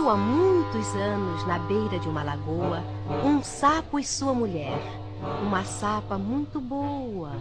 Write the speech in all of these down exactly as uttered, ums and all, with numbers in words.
Viveu há muitos anos na beira de uma lagoa um sapo e sua mulher, uma sapa muito boa.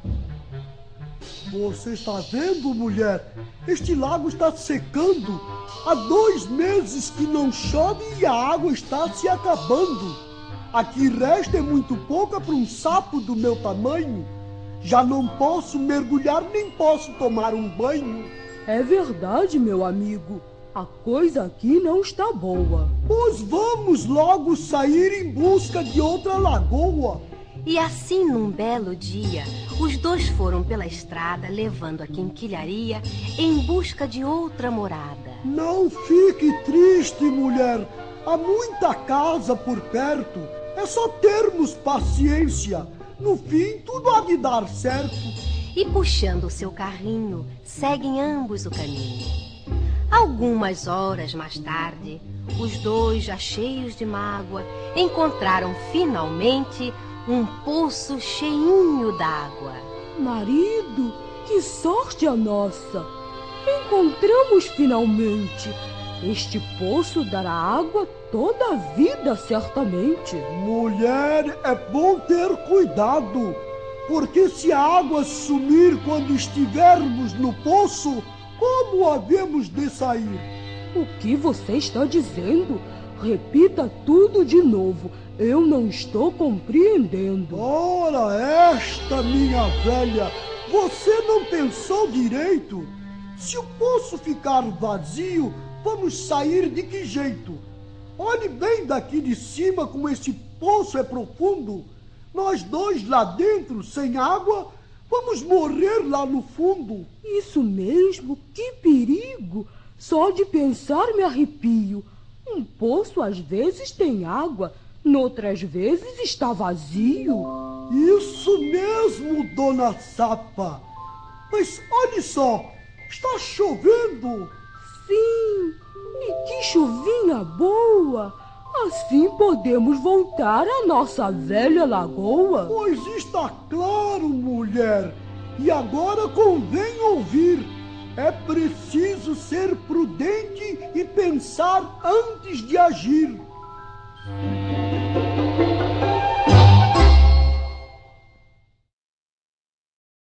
Você está vendo, mulher? Este lago está secando. Há dois meses que não chove e a água está se acabando. Aqui resta é muito pouca para um sapo do meu tamanho. Já não posso mergulhar nem posso tomar um banho. É verdade, meu amigo. A coisa aqui não está boa. Pois vamos logo sair em busca de outra lagoa. E assim, num belo dia, os dois foram pela estrada, levando a quinquilharia em busca de outra morada. Não fique triste, mulher. Há muita casa por perto. É só termos paciência. No fim, tudo há de dar certo. E puxando o seu carrinho, seguem ambos o caminho. Algumas horas mais tarde, os dois, já cheios de mágoa, encontraram finalmente um poço cheinho d'água. Marido, que sorte a nossa! Encontramos finalmente. Este poço dará água toda a vida, certamente. Mulher, é bom ter cuidado, porque se a água sumir quando estivermos no poço, como havemos de sair? O que você está dizendo? Repita tudo de novo. Eu não estou compreendendo. Ora, esta minha velha, você não pensou direito? Se o poço ficar vazio, vamos sair de que jeito? Olhe bem daqui de cima como este poço é profundo. Nós dois lá dentro, sem água, vamos morrer lá no fundo. Isso mesmo, que perigo! Só de pensar me arrepio. Um poço às vezes tem água, noutras vezes está vazio. Isso mesmo, dona Sapa. Mas olhe só, está chovendo. Sim, e que chuvinha boa! Assim podemos voltar à nossa velha lagoa. Pois está claro, mulher. E agora convém ouvir. É preciso ser prudente e pensar antes de agir.